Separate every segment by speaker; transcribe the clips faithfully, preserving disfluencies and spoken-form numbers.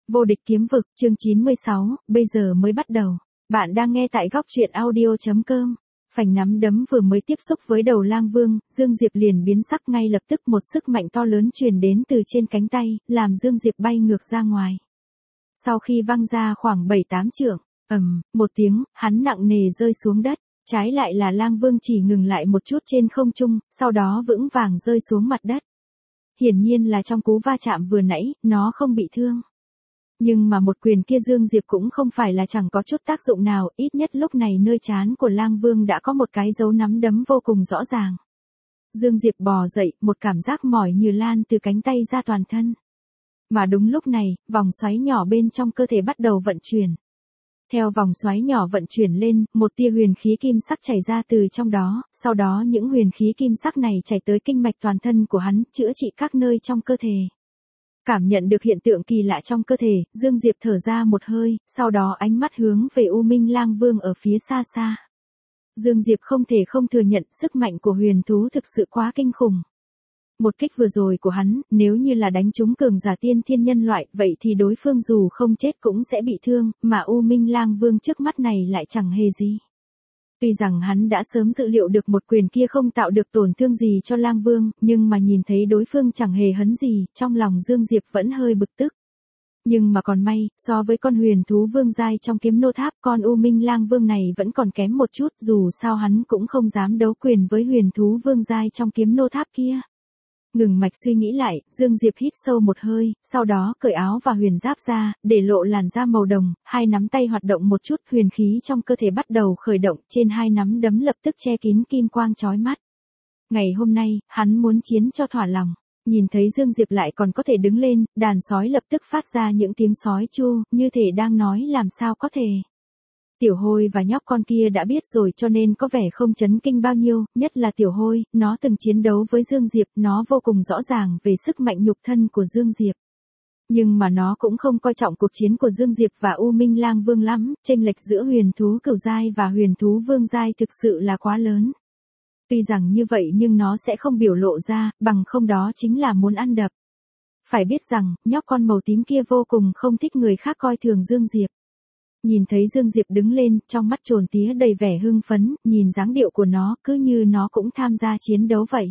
Speaker 1: Vô địch kiếm vực, chương chín mươi sáu, bây giờ mới bắt đầu. Bạn đang nghe tại góc truyện audio chấm com. Phành nắm đấm vừa mới tiếp xúc với đầu Lang Vương, Dương Diệp liền biến sắc, ngay lập tức một sức mạnh to lớn truyền đến từ trên cánh tay, làm Dương Diệp bay ngược ra ngoài. Sau khi văng ra khoảng bảy tám trượng, ầm, một tiếng, hắn nặng nề rơi xuống đất. Trái lại là Lang Vương chỉ ngừng lại một chút trên không trung, sau đó vững vàng rơi xuống mặt đất. Hiển nhiên là trong cú va chạm vừa nãy, nó không bị thương. Nhưng mà một quyền kia Dương Diệp cũng không phải là chẳng có chút tác dụng nào, ít nhất lúc này nơi trán của Lang Vương đã có một cái dấu nắm đấm vô cùng rõ ràng. Dương Diệp bò dậy, một cảm giác mỏi như lan từ cánh tay ra toàn thân. Mà đúng lúc này, vòng xoáy nhỏ bên trong cơ thể bắt đầu vận chuyển. Theo vòng xoáy nhỏ vận chuyển lên, một tia huyền khí kim sắc chảy ra từ trong đó, sau đó những huyền khí kim sắc này chảy tới kinh mạch toàn thân của hắn, chữa trị các nơi trong cơ thể. Cảm nhận được hiện tượng kỳ lạ trong cơ thể, Dương Diệp thở ra một hơi, sau đó ánh mắt hướng về U Minh Lang Vương ở phía xa xa. Dương Diệp không thể không thừa nhận sức mạnh của huyền thú thực sự quá kinh khủng. Một kích vừa rồi của hắn, nếu như là đánh trúng cường giả tiên thiên nhân loại, vậy thì đối phương dù không chết cũng sẽ bị thương, mà U Minh Lang Vương trước mắt này lại chẳng hề gì. Tuy rằng hắn đã sớm dự liệu được một quyền kia không tạo được tổn thương gì cho Lang Vương, nhưng mà nhìn thấy đối phương chẳng hề hấn gì, trong lòng Dương Diệp vẫn hơi bực tức. Nhưng mà còn may, so với con huyền thú vương giai trong kiếm nô tháp, con U Minh Lang Vương này vẫn còn kém một chút, dù sao hắn cũng không dám đấu quyền với huyền thú vương giai trong kiếm nô tháp kia. Ngừng mạch suy nghĩ lại, Dương Diệp hít sâu một hơi, sau đó cởi áo và huyền giáp ra, để lộ làn da màu đồng, hai nắm tay hoạt động một chút, huyền khí trong cơ thể bắt đầu khởi động, trên hai nắm đấm lập tức che kín kim quang chói mắt. Ngày hôm nay, hắn muốn chiến cho thỏa lòng. Nhìn thấy Dương Diệp lại còn có thể đứng lên, đàn sói lập tức phát ra những tiếng sói chu, như thể đang nói làm sao có thể. Tiểu Hôi và nhóc con kia đã biết rồi cho nên có vẻ không chấn kinh bao nhiêu, nhất là Tiểu Hôi, nó từng chiến đấu với Dương Diệp, nó vô cùng rõ ràng về sức mạnh nhục thân của Dương Diệp. Nhưng mà nó cũng không coi trọng cuộc chiến của Dương Diệp và U Minh Lang Vương lắm, chênh lệch giữa huyền thú cửu giai và huyền thú vương giai thực sự là quá lớn. Tuy rằng như vậy nhưng nó sẽ không biểu lộ ra, bằng không đó chính là muốn ăn đập. Phải biết rằng, nhóc con màu tím kia vô cùng không thích người khác coi thường Dương Diệp. Nhìn thấy Dương Diệp đứng lên, trong mắt trồn tía đầy vẻ hưng phấn, nhìn dáng điệu của nó, cứ như nó cũng tham gia chiến đấu vậy.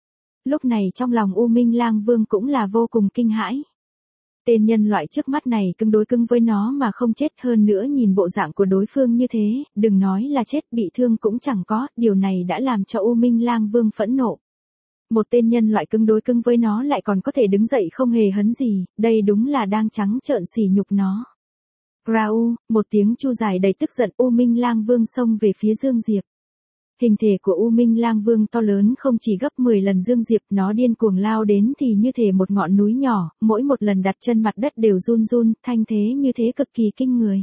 Speaker 1: Lúc này trong lòng U Minh Lang Vương cũng là vô cùng kinh hãi. Tên nhân loại trước mắt này cứng đối cứng với nó mà không chết, hơn nữa nhìn bộ dạng của đối phương như thế, đừng nói là chết, bị thương cũng chẳng có, điều này đã làm cho U Minh Lang Vương phẫn nộ. Một tên nhân loại cứng đối cứng với nó lại còn có thể đứng dậy không hề hấn gì, đây đúng là đang trắng trợn sỉ nhục nó. Rau, một tiếng chu dài đầy tức giận, U Minh Lang Vương xông về phía Dương Diệp. Hình thể của U Minh Lang Vương to lớn không chỉ gấp mười lần Dương Diệp, nó điên cuồng lao đến thì như thể một ngọn núi nhỏ, mỗi một lần đặt chân mặt đất đều run run, thanh thế như thế cực kỳ kinh người.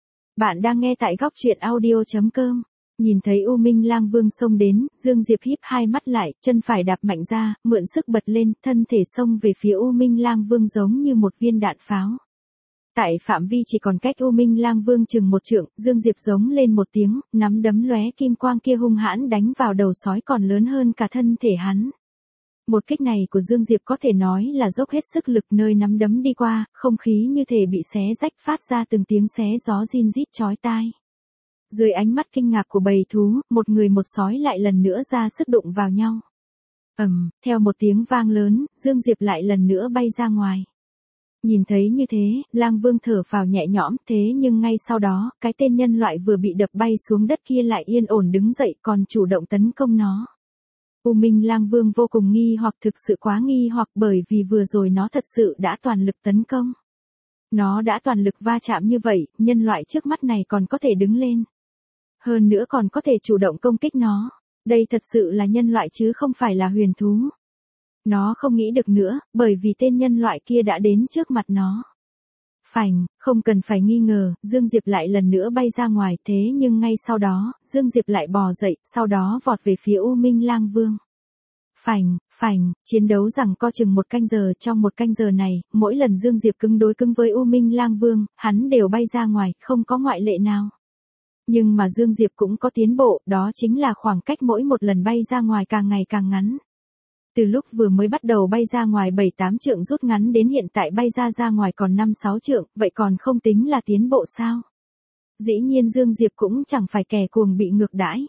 Speaker 1: Bạn đang nghe tại góc truyện audio chấm com. Nhìn thấy U Minh Lang Vương xông đến, Dương Diệp híp hai mắt lại, chân phải đạp mạnh ra, mượn sức bật lên, thân thể xông về phía U Minh Lang Vương giống như một viên đạn pháo. Tại phạm vi chỉ còn cách U Minh Lang Vương chừng một trượng, Dương Diệp giống lên một tiếng, nắm đấm lóe kim quang kia hung hãn đánh vào đầu sói còn lớn hơn cả thân thể hắn. Một kích này của Dương Diệp có thể nói là dốc hết sức lực, nơi nắm đấm đi qua, không khí như thể bị xé rách, phát ra từng tiếng xé gió rin rít chói tai. Dưới ánh mắt kinh ngạc của bầy thú, một người một sói lại lần nữa ra sức đụng vào nhau. Ầm, theo một tiếng vang lớn, Dương Diệp lại lần nữa bay ra ngoài. Nhìn thấy như thế, Lang Vương thở phào nhẹ nhõm, thế nhưng ngay sau đó, cái tên nhân loại vừa bị đập bay xuống đất kia lại yên ổn đứng dậy còn chủ động tấn công nó. U Minh Lang Vương vô cùng nghi hoặc, thực sự quá nghi hoặc, bởi vì vừa rồi nó thật sự đã toàn lực tấn công. Nó đã toàn lực va chạm như vậy, nhân loại trước mắt này còn có thể đứng lên. Hơn nữa còn có thể chủ động công kích nó. Đây thật sự là nhân loại chứ không phải là huyền thú. Nó không nghĩ được nữa, bởi vì tên nhân loại kia đã đến trước mặt nó. Phành, không cần phải nghi ngờ, Dương Diệp lại lần nữa bay ra ngoài, thế nhưng ngay sau đó, Dương Diệp lại bò dậy, sau đó vọt về phía U Minh Lang Vương. Phành, phành, chiến đấu rằng co chừng một canh giờ, trong một canh giờ này, mỗi lần Dương Diệp cứng đối cứng với U Minh Lang Vương, hắn đều bay ra ngoài, không có ngoại lệ nào. Nhưng mà Dương Diệp cũng có tiến bộ, đó chính là khoảng cách mỗi một lần bay ra ngoài càng ngày càng ngắn. Từ lúc vừa mới bắt đầu bay ra ngoài bảy tám trượng rút ngắn đến hiện tại bay ra ra ngoài còn năm sáu trượng, vậy còn không tính là tiến bộ sao? Dĩ nhiên Dương Diệp cũng chẳng phải kẻ cuồng bị ngược đãi.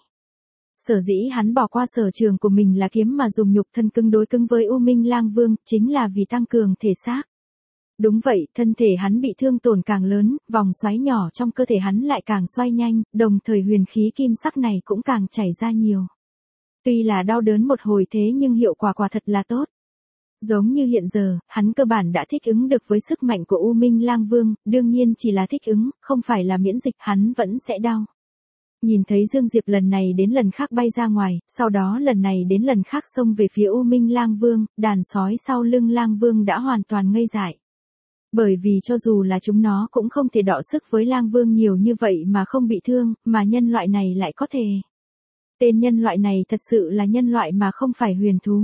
Speaker 1: Sở dĩ hắn bỏ qua sở trường của mình là kiếm mà dùng nhục thân cứng đối cứng với U Minh Lang Vương, chính là vì tăng cường thể xác. Đúng vậy, thân thể hắn bị thương tổn càng lớn, vòng xoáy nhỏ trong cơ thể hắn lại càng xoay nhanh, đồng thời huyền khí kim sắc này cũng càng chảy ra nhiều. Tuy là đau đớn một hồi thế nhưng hiệu quả quả thật là tốt. Giống như hiện giờ, hắn cơ bản đã thích ứng được với sức mạnh của U Minh Lang Vương, đương nhiên chỉ là thích ứng, không phải là miễn dịch, hắn vẫn sẽ đau. Nhìn thấy Dương Diệp lần này đến lần khác bay ra ngoài, sau đó lần này đến lần khác xông về phía U Minh Lang Vương, đàn sói sau lưng Lang Vương đã hoàn toàn ngây dại. Bởi vì cho dù là chúng nó cũng không thể đọ sức với Lang Vương nhiều như vậy mà không bị thương, mà nhân loại này lại có thể. Tên nhân loại này thật sự là nhân loại mà không phải huyền thú.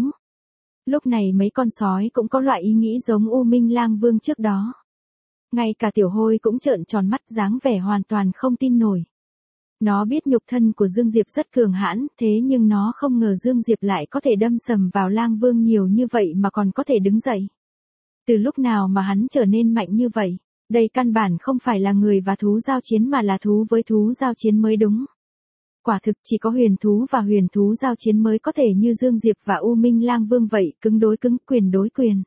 Speaker 1: Lúc này mấy con sói cũng có loại ý nghĩ giống U Minh Lang Vương trước đó. Ngay cả Tiểu Hôi cũng trợn tròn mắt dáng vẻ hoàn toàn không tin nổi. Nó biết nhục thân của Dương Diệp rất cường hãn, thế nhưng nó không ngờ Dương Diệp lại có thể đâm sầm vào Lang Vương nhiều như vậy mà còn có thể đứng dậy. Từ lúc nào mà hắn trở nên mạnh như vậy? Đây căn bản không phải là người và thú giao chiến mà là thú với thú giao chiến mới đúng. Quả thực chỉ có huyền thú và huyền thú giao chiến mới có thể như Dương Diệp và U Minh Lang Vương vậy, cứng đối cứng, quyền đối quyền.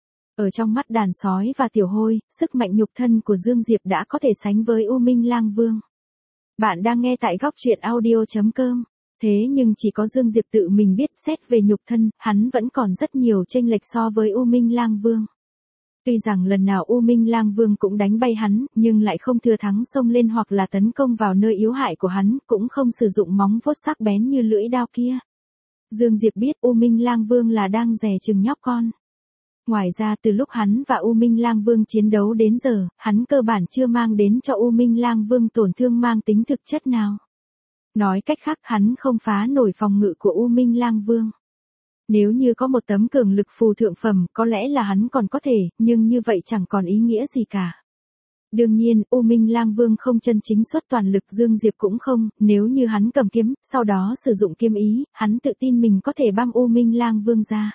Speaker 1: Ở trong mắt đàn sói và Tiểu Hôi, sức mạnh nhục thân của Dương Diệp đã có thể sánh với U Minh Lang Vương. Bạn đang nghe tại góc truyện audio chấm com. Thế nhưng chỉ có Dương Diệp tự mình biết xét về nhục thân, hắn vẫn còn rất nhiều chênh lệch so với U Minh Lang Vương. Tuy rằng lần nào U Minh Lang Vương cũng đánh bay hắn, nhưng lại không thừa thắng xông lên hoặc là tấn công vào nơi yếu hại của hắn, cũng không sử dụng móng vuốt sắc bén như lưỡi đao kia. Dương Diệp biết U Minh Lang Vương là đang dè chừng nhóc con. Ngoài ra từ lúc hắn và U Minh Lang Vương chiến đấu đến giờ, hắn cơ bản chưa mang đến cho U Minh Lang Vương tổn thương mang tính thực chất nào. Nói cách khác hắn không phá nổi phòng ngự của U Minh Lang Vương. Nếu như có một tấm cường lực phù thượng phẩm, có lẽ là hắn còn có thể, nhưng như vậy chẳng còn ý nghĩa gì cả. Đương nhiên, U Minh Lang Vương không chân chính xuất toàn lực, Dương Diệp cũng không, nếu như hắn cầm kiếm, sau đó sử dụng kiếm ý, hắn tự tin mình có thể băm U Minh Lang Vương ra.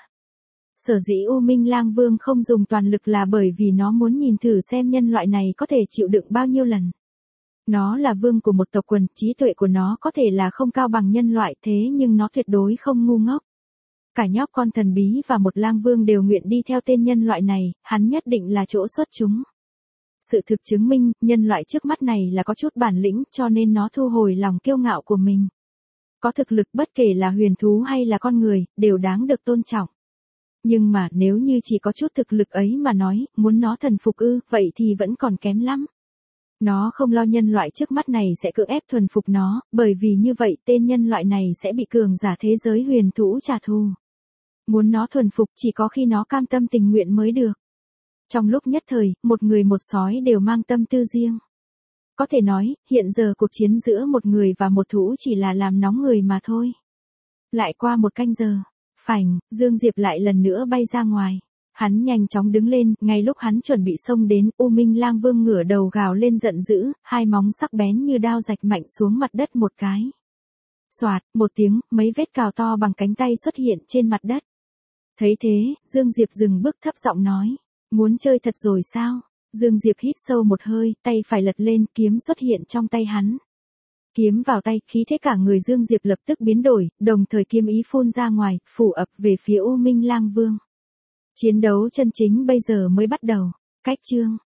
Speaker 1: Sở dĩ U Minh Lang Vương không dùng toàn lực là bởi vì nó muốn nhìn thử xem nhân loại này có thể chịu đựng bao nhiêu lần. Nó là vương của một tộc quần, trí tuệ của nó có thể là không cao bằng nhân loại, thế nhưng nó tuyệt đối không ngu ngốc. Cả nhóc con thần bí và một lang vương đều nguyện đi theo tên nhân loại này, hắn nhất định là chỗ xuất chúng. Sự thực chứng minh, nhân loại trước mắt này là có chút bản lĩnh, cho nên nó thu hồi lòng kiêu ngạo của mình. Có thực lực bất kể là huyền thú hay là con người, đều đáng được tôn trọng. Nhưng mà nếu như chỉ có chút thực lực ấy mà nói, muốn nó thần phục ư, vậy thì vẫn còn kém lắm. Nó không lo nhân loại trước mắt này sẽ cưỡng ép thuần phục nó, bởi vì như vậy tên nhân loại này sẽ bị cường giả thế giới huyền thú trả thù. Muốn nó thuần phục chỉ có khi nó cam tâm tình nguyện mới được. Trong lúc nhất thời, một người một sói đều mang tâm tư riêng. Có thể nói, hiện giờ cuộc chiến giữa một người và một thú chỉ là làm nóng người mà thôi. Lại qua một canh giờ, phành, Dương Diệp lại lần nữa bay ra ngoài. Hắn nhanh chóng đứng lên, ngay lúc hắn chuẩn bị xông đến, U Minh Lang Vương ngửa đầu gào lên giận dữ, hai móng sắc bén như đao rạch mạnh xuống mặt đất một cái. Xoạt, một tiếng, mấy vết cào to bằng cánh tay xuất hiện trên mặt đất. Thấy thế, Dương Diệp dừng bước thấp giọng nói, muốn chơi thật rồi sao? Dương Diệp hít sâu một hơi, tay phải lật lên, kiếm xuất hiện trong tay hắn. Kiếm vào tay, khí thế cả người Dương Diệp lập tức biến đổi, đồng thời kiếm ý phun ra ngoài, phủ ập về phía U Minh Lang Vương. Chiến đấu chân chính bây giờ mới bắt đầu. Cách chương